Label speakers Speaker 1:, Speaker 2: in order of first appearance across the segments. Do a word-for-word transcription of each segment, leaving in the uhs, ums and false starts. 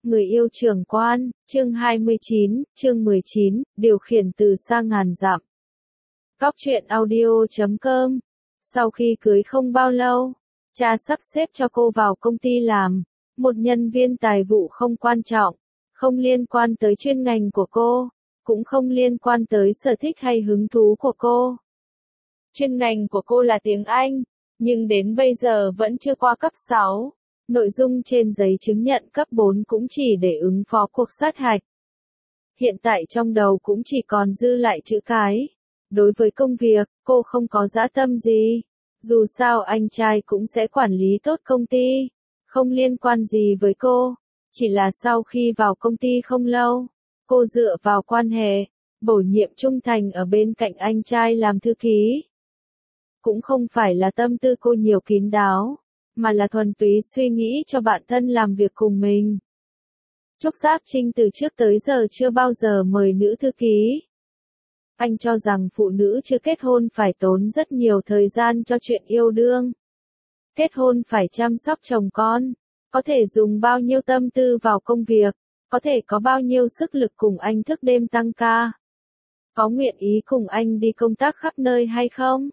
Speaker 1: Người yêu trưởng quan, chương hai mươi chín, chương mười chín, điều khiển từ xa ngàn dặm. Góc truyện audio chấm com. Sau khi cưới không bao lâu, cha sắp xếp cho cô vào công ty làm, một nhân viên tài vụ không quan trọng, không liên quan tới chuyên ngành của cô, cũng không liên quan tới sở thích hay hứng thú của cô. Chuyên ngành của cô là tiếng Anh, nhưng đến bây giờ vẫn chưa qua cấp sáu. Nội dung trên giấy chứng nhận cấp bốn cũng chỉ để ứng phó cuộc sát hạch. Hiện tại trong đầu cũng chỉ còn dư lại chữ cái. Đối với công việc, cô không có dã tâm gì. Dù sao anh trai cũng sẽ quản lý tốt công ty. Không liên quan gì với cô. Chỉ là sau khi vào công ty không lâu, cô dựa vào quan hệ, bổ nhiệm Trung Thành ở bên cạnh anh trai làm thư ký. Cũng không phải là tâm tư cô nhiều kín đáo, mà là thuần túy suy nghĩ cho bạn thân làm việc cùng mình. Trúc Giác Trinh từ trước tới giờ chưa bao giờ mời nữ thư ký. Anh cho rằng phụ nữ chưa kết hôn phải tốn rất nhiều thời gian cho chuyện yêu đương. Kết hôn phải chăm sóc chồng con, có thể dùng bao nhiêu tâm tư vào công việc, có thể có bao nhiêu sức lực cùng anh thức đêm tăng ca. Có nguyện ý cùng anh đi công tác khắp nơi hay không?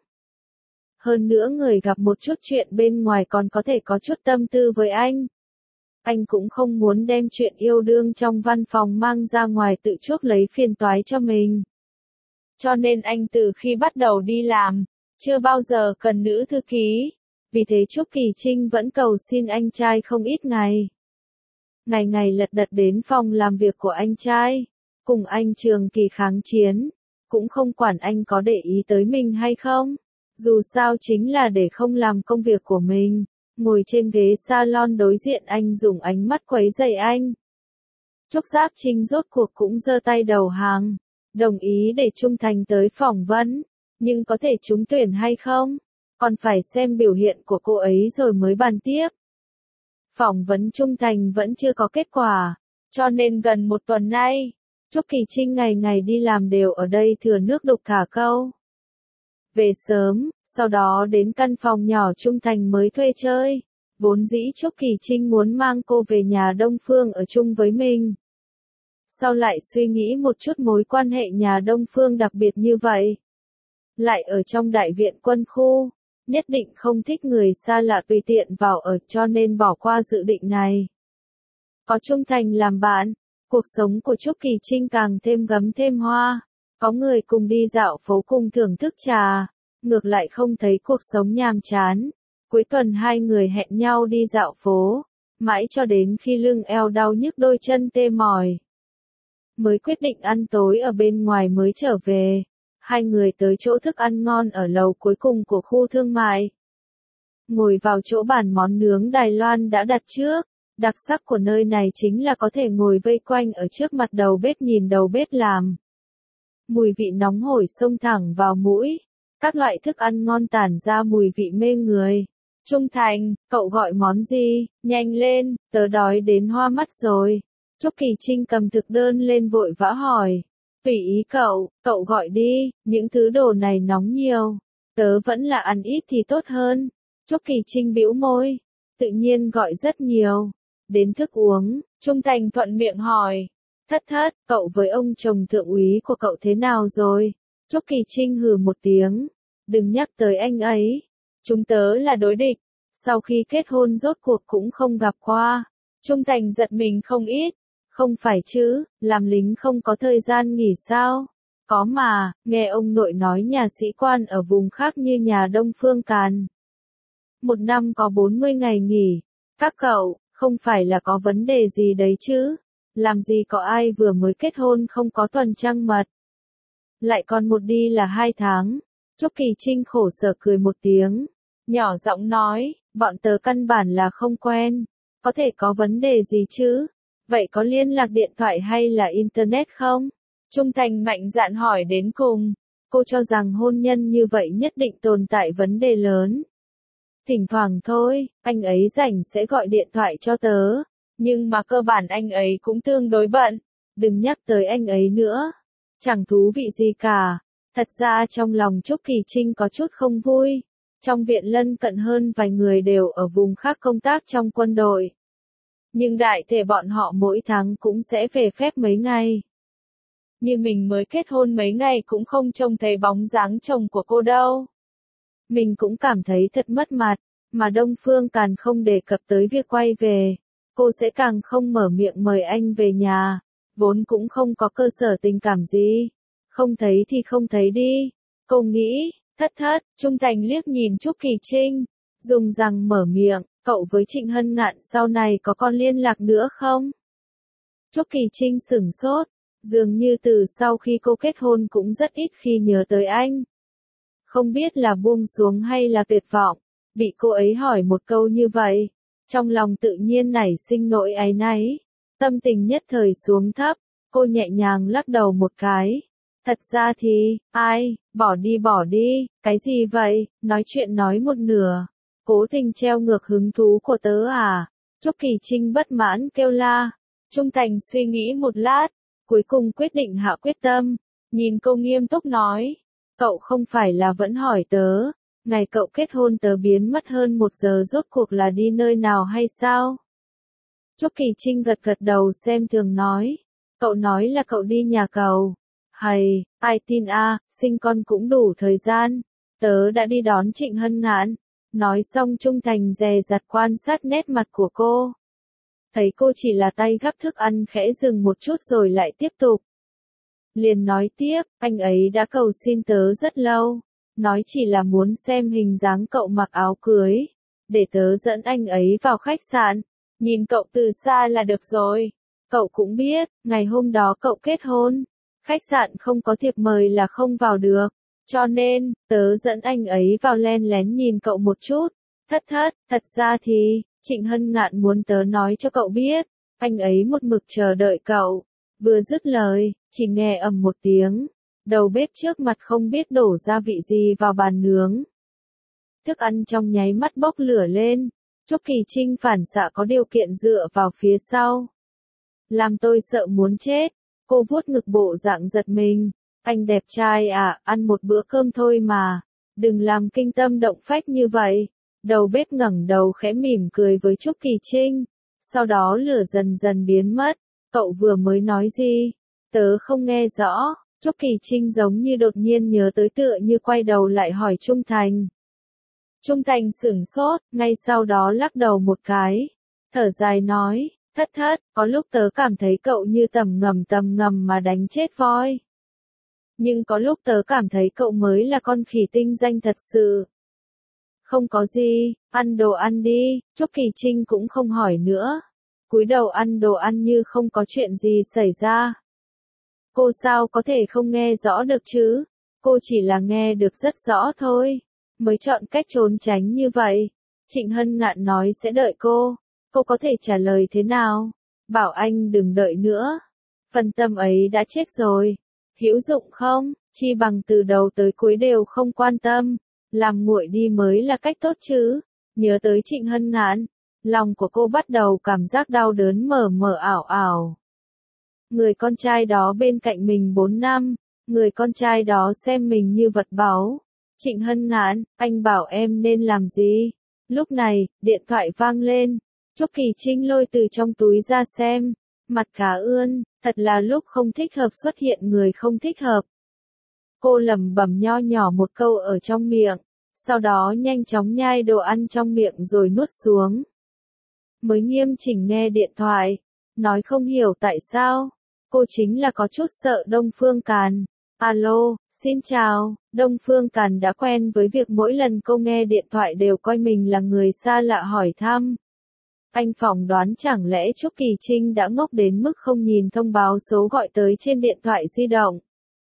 Speaker 1: Hơn nữa người gặp một chút chuyện bên ngoài còn có thể có chút tâm tư với anh. Anh cũng không muốn đem chuyện yêu đương trong văn phòng mang ra ngoài tự chuốc lấy phiền toái cho mình. Cho nên anh từ khi bắt đầu đi làm, chưa bao giờ cần nữ thư ký. Vì thế Trúc Kỳ Trinh vẫn cầu xin anh trai không ít ngày. Ngày ngày lật đật đến phòng làm việc của anh trai, cùng anh trường kỳ kháng chiến, cũng không quản anh có để ý tới mình hay không. Dù sao chính là để không làm công việc của mình, ngồi trên ghế salon đối diện anh dùng ánh mắt quấy rầy anh. Trúc Giác Trinh rốt cuộc cũng giơ tay đầu hàng, đồng ý để Trung Thành tới phỏng vấn, nhưng có thể trúng tuyển hay không, còn phải xem biểu hiện của cô ấy rồi mới bàn tiếp. Phỏng vấn Trung Thành vẫn chưa có kết quả, cho nên gần một tuần nay, Trúc Kỳ Trinh ngày ngày đi làm đều ở đây thừa nước đục thả câu. Về sớm, sau đó đến căn phòng nhỏ Trung Thành mới thuê chơi. Vốn dĩ Trúc Kỳ Trinh muốn mang cô về nhà Đông Phương ở chung với mình. Sau lại suy nghĩ một chút mối quan hệ nhà Đông Phương đặc biệt như vậy. Lại ở trong đại viện quân khu, nhất định không thích người xa lạ tùy tiện vào ở cho nên bỏ qua dự định này. Có Trung Thành làm bạn, cuộc sống của Trúc Kỳ Trinh càng thêm gấm thêm hoa. Có người cùng đi dạo phố cùng thưởng thức trà, ngược lại không thấy cuộc sống nhàm chán. Cuối tuần hai người hẹn nhau đi dạo phố, mãi cho đến khi lưng eo đau nhức đôi chân tê mỏi. Mới quyết định ăn tối ở bên ngoài mới trở về. Hai người tới chỗ thức ăn ngon ở lầu cuối cùng của khu thương mại. Ngồi vào chỗ bàn món nướng Đài Loan đã đặt trước. Đặc sắc của nơi này chính là có thể ngồi vây quanh ở trước mặt đầu bếp nhìn đầu bếp làm. Mùi vị nóng hổi xông thẳng vào mũi. Các loại thức ăn ngon tản ra mùi vị mê người. Trung Thành, cậu gọi món gì? Nhanh lên, tớ đói đến hoa mắt rồi. Trúc Kỳ Trinh cầm thực đơn lên vội vã hỏi. Tùy ý cậu, cậu gọi đi, những thứ đồ này nóng nhiều. Tớ vẫn là ăn ít thì tốt hơn. Trúc Kỳ Trinh bĩu môi. Tự nhiên gọi rất nhiều. Đến thức uống, Trung Thành thuận miệng hỏi. Thất thất, cậu với ông chồng thượng úy của cậu thế nào rồi? Trúc Kỳ Trinh hừ một tiếng. Đừng nhắc tới anh ấy. Chúng tớ là đối địch. Sau khi kết hôn rốt cuộc cũng không gặp qua. Trung Thành giật mình không ít. Không phải chứ, làm lính không có thời gian nghỉ sao? Có mà, nghe ông nội nói nhà sĩ quan ở vùng khác như nhà Đông Phương Càn. Một năm có bốn mươi ngày nghỉ. Các cậu, không phải là có vấn đề gì đấy chứ? Làm gì có ai vừa mới kết hôn không có tuần trăng mật. Lại còn một đi là hai tháng. Trúc Kỳ Trinh khổ sở cười một tiếng. Nhỏ giọng nói, bọn tớ căn bản là không quen. Có thể có vấn đề gì chứ? Vậy có liên lạc điện thoại hay là internet không? Trung Thành mạnh dạn hỏi đến cùng. Cô cho rằng hôn nhân như vậy nhất định tồn tại vấn đề lớn. Thỉnh thoảng thôi, anh ấy rảnh sẽ gọi điện thoại cho tớ. Nhưng mà cơ bản anh ấy cũng tương đối bận. Đừng nhắc tới anh ấy nữa. Chẳng thú vị gì cả. Thật ra trong lòng Trúc Kỳ Trinh có chút không vui. Trong viện lân cận hơn vài người đều ở vùng khác công tác trong quân đội. Nhưng đại thể bọn họ mỗi tháng cũng sẽ về phép mấy ngày. Như mình mới kết hôn mấy ngày cũng không trông thấy bóng dáng chồng của cô đâu. Mình cũng cảm thấy thật mất mặt, mà Đông Phương Càn không đề cập tới việc quay về. Cô sẽ càng không mở miệng mời anh về nhà, vốn cũng không có cơ sở tình cảm gì. Không thấy thì không thấy đi. Cô nghĩ, thất thất, Trung Thành liếc nhìn Trúc Kỳ Trinh, dùng rằng mở miệng, cậu với Trịnh Hân Ngạn sau này có còn liên lạc nữa không? Trúc Kỳ Trinh sửng sốt, dường như từ sau khi cô kết hôn cũng rất ít khi nhớ tới anh. Không biết là buông xuống hay là tuyệt vọng, bị cô ấy hỏi một câu như vậy, trong lòng tự nhiên nảy sinh nỗi áy náy, tâm tình nhất thời xuống thấp, cô nhẹ nhàng lắc đầu một cái. Thật ra thì, ai, bỏ đi bỏ đi, cái gì vậy, nói chuyện nói một nửa, cố tình treo ngược hứng thú của tớ à? Trúc Kỳ Trinh bất mãn kêu la. Trung Thành suy nghĩ một lát, cuối cùng quyết định hạ quyết tâm, nhìn cô nghiêm túc nói, cậu không phải là vẫn hỏi tớ, ngày cậu kết hôn tớ biến mất hơn một giờ rốt cuộc là đi nơi nào hay sao? Trúc Kỳ Trinh gật gật đầu xem thường nói, cậu nói là cậu đi nhà cầu. Hay, ai tin a, à, sinh con cũng đủ thời gian, tớ đã đi đón Trịnh Hân Ngạn. Nói xong Trung Thành dè dặt quan sát nét mặt của cô. Thấy cô chỉ là tay gắp thức ăn khẽ dừng một chút rồi lại tiếp tục. Liền nói tiếp, anh ấy đã cầu xin tớ rất lâu, nói chỉ là muốn xem hình dáng cậu mặc áo cưới, để tớ dẫn anh ấy vào khách sạn, nhìn cậu từ xa là được rồi. Cậu cũng biết, ngày hôm đó cậu kết hôn, khách sạn không có thiệp mời là không vào được, cho nên, tớ dẫn anh ấy vào len lén nhìn cậu một chút. Thất thất, thật ra thì, Trịnh Hân Ngạn muốn tớ nói cho cậu biết, anh ấy một mực chờ đợi cậu. Vừa dứt lời, chỉ nghe ầm một tiếng, đầu bếp trước mặt không biết đổ gia vị gì vào bàn nướng. Thức ăn trong nháy mắt bốc lửa lên, Trúc Kỳ Trinh phản xạ có điều kiện dựa vào phía sau. Làm tôi sợ muốn chết, cô vuốt ngực bộ dạng giật mình, anh đẹp trai à, ăn một bữa cơm thôi mà, đừng làm kinh tâm động phách như vậy. Đầu bếp ngẩng đầu khẽ mỉm cười với Trúc Kỳ Trinh, sau đó lửa dần dần biến mất, cậu vừa mới nói gì? Tớ không nghe rõ, Trúc Kỳ Trinh giống như đột nhiên nhớ tới tựa như quay đầu lại hỏi Trung Thành. Trung Thành sửng sốt, ngay sau đó lắc đầu một cái, thở dài nói, thất thất, có lúc tớ cảm thấy cậu như tầm ngầm tầm ngầm mà đánh chết voi. Nhưng có lúc tớ cảm thấy cậu mới là con khỉ tinh danh thật sự. Không có gì, ăn đồ ăn đi, Trúc Kỳ Trinh cũng không hỏi nữa. Cúi đầu ăn đồ ăn như không có chuyện gì xảy ra. Cô sao có thể không nghe rõ được chứ? Cô chỉ là nghe được rất rõ thôi. Mới chọn cách trốn tránh như vậy. Trịnh Hân Ngạn nói sẽ đợi cô. Cô có thể trả lời thế nào? Bảo anh đừng đợi nữa. Phần tâm ấy đã chết rồi. Hữu dụng không? Chi bằng từ đầu tới cuối đều không quan tâm. Làm nguội đi mới là cách tốt chứ. Nhớ tới Trịnh Hân Ngạn, lòng của cô bắt đầu cảm giác đau đớn mờ mờ ảo ảo. Người con trai đó bên cạnh mình bốn năm, người con trai đó xem mình như vật báu. Trịnh Hân Ngạn, anh bảo em nên làm gì? Lúc này, điện thoại vang lên. Trúc Kỳ Trinh lôi từ trong túi ra xem. Mặt cá ươn, thật là lúc không thích hợp xuất hiện người không thích hợp. Cô lẩm bẩm nho nhỏ một câu ở trong miệng, sau đó nhanh chóng nhai đồ ăn trong miệng rồi nuốt xuống. Mới nghiêm chỉnh nghe điện thoại, nói không hiểu tại sao, cô chính là có chút sợ Đông Phương Càn. Alo, xin chào, Đông Phương Càn đã quen với việc mỗi lần cô nghe điện thoại đều coi mình là người xa lạ hỏi thăm. Anh phỏng đoán chẳng lẽ Trúc Kỳ Trinh đã ngốc đến mức không nhìn thông báo số gọi tới trên điện thoại di động.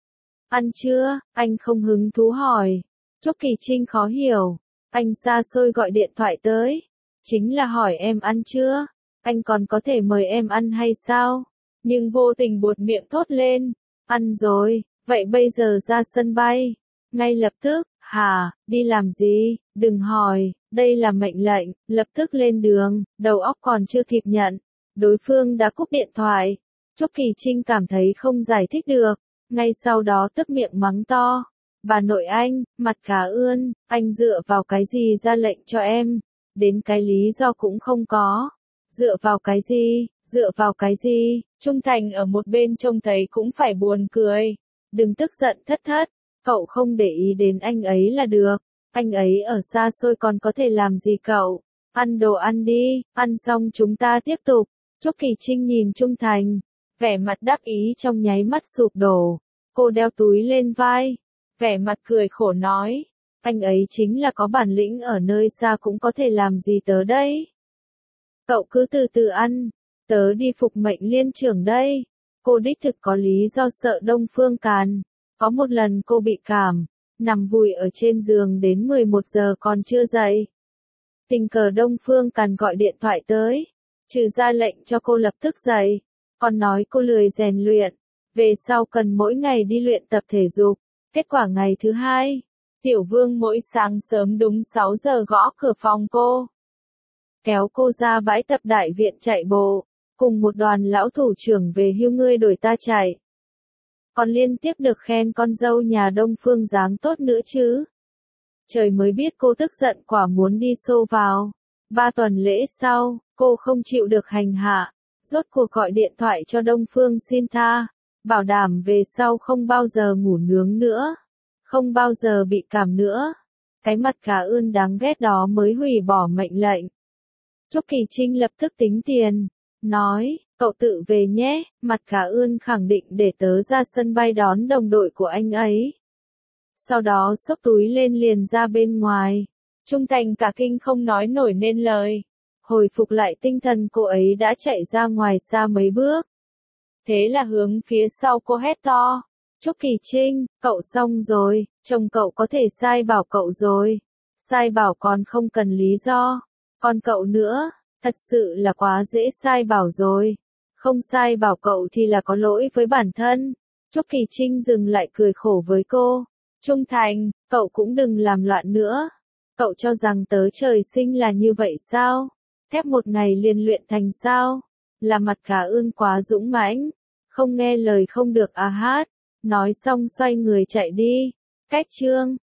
Speaker 1: Ăn chưa? Anh không hứng thú hỏi. Trúc Kỳ Trinh khó hiểu. Anh xa xôi gọi điện thoại tới. Chính là hỏi em ăn chưa? Anh còn có thể mời em ăn hay sao? Nhưng vô tình buột miệng thốt lên. Ăn rồi, vậy bây giờ ra sân bay. Ngay lập tức, hả, đi làm gì? Đừng hỏi, đây là mệnh lệnh, lập tức lên đường, đầu óc còn chưa kịp nhận. Đối phương đã cúp điện thoại. Trúc Kỳ Trinh cảm thấy không giải thích được. Ngay sau đó tức miệng mắng to. Bà nội anh, mặt cá ươn, anh dựa vào cái gì ra lệnh cho em? Đến cái lý do cũng không có. Dựa vào cái gì, dựa vào cái gì, Trung Thành ở một bên trông thấy cũng phải buồn cười. Đừng tức giận thất thất, cậu không để ý đến anh ấy là được, anh ấy ở xa xôi còn có thể làm gì cậu, ăn đồ ăn đi, ăn xong chúng ta tiếp tục. Trúc Kỳ Trinh nhìn Trung Thành, vẻ mặt đắc ý trong nháy mắt sụp đổ, cô đeo túi lên vai, vẻ mặt cười khổ nói, anh ấy chính là có bản lĩnh ở nơi xa cũng có thể làm gì tớ đây. Cậu cứ từ từ ăn, tớ đi phục mệnh liên trưởng đây. Cô đích thực có lý do sợ Đông Phương Càn. Có một lần cô bị cảm, nằm vùi ở trên giường đến mười một giờ còn chưa dậy. Tình cờ Đông Phương Càn gọi điện thoại tới, trừ ra lệnh cho cô lập tức dậy, còn nói cô lười rèn luyện, về sau cần mỗi ngày đi luyện tập thể dục. Kết quả ngày thứ hai, Tiểu Vương mỗi sáng sớm đúng sáu giờ gõ cửa phòng cô, kéo cô ra bãi tập đại viện chạy bộ, cùng một đoàn lão thủ trưởng về hưu ngươi đổi ta chạy. Còn liên tiếp được khen con dâu nhà Đông Phương dáng tốt nữa chứ. Trời mới biết cô tức giận quả muốn đi xô vào. Ba tuần lễ sau, cô không chịu được hành hạ, rốt cuộc gọi điện thoại cho Đông Phương xin tha, bảo đảm về sau không bao giờ ngủ nướng nữa, không bao giờ bị cảm nữa. Cái mặt cá ươn đáng ghét đó mới hủy bỏ mệnh lệnh. Trúc Kỳ Trinh lập tức tính tiền, nói, cậu tự về nhé, mặt cá ươn khẳng định để tớ ra sân bay đón đồng đội của anh ấy. Sau đó xốc túi lên liền ra bên ngoài. Trung Thành cả kinh không nói nổi nên lời. Hồi phục lại tinh thần cô ấy đã chạy ra ngoài xa mấy bước. Thế là hướng phía sau cô hét to. Trúc Kỳ Trinh, cậu xong rồi, chồng cậu có thể sai bảo cậu rồi. Sai bảo còn không cần lý do. Còn cậu nữa, thật sự là quá dễ sai bảo rồi. Không sai bảo cậu thì là có lỗi với bản thân. Trúc Kỳ Trinh dừng lại cười khổ với cô. Trung Thành, cậu cũng đừng làm loạn nữa. Cậu cho rằng tớ trời sinh là như vậy sao? Thép một ngày liền luyện thành sao? Là mặt cá ươn quá dũng mãnh, không nghe lời không được à hát. Nói xong xoay người chạy đi. Cách chương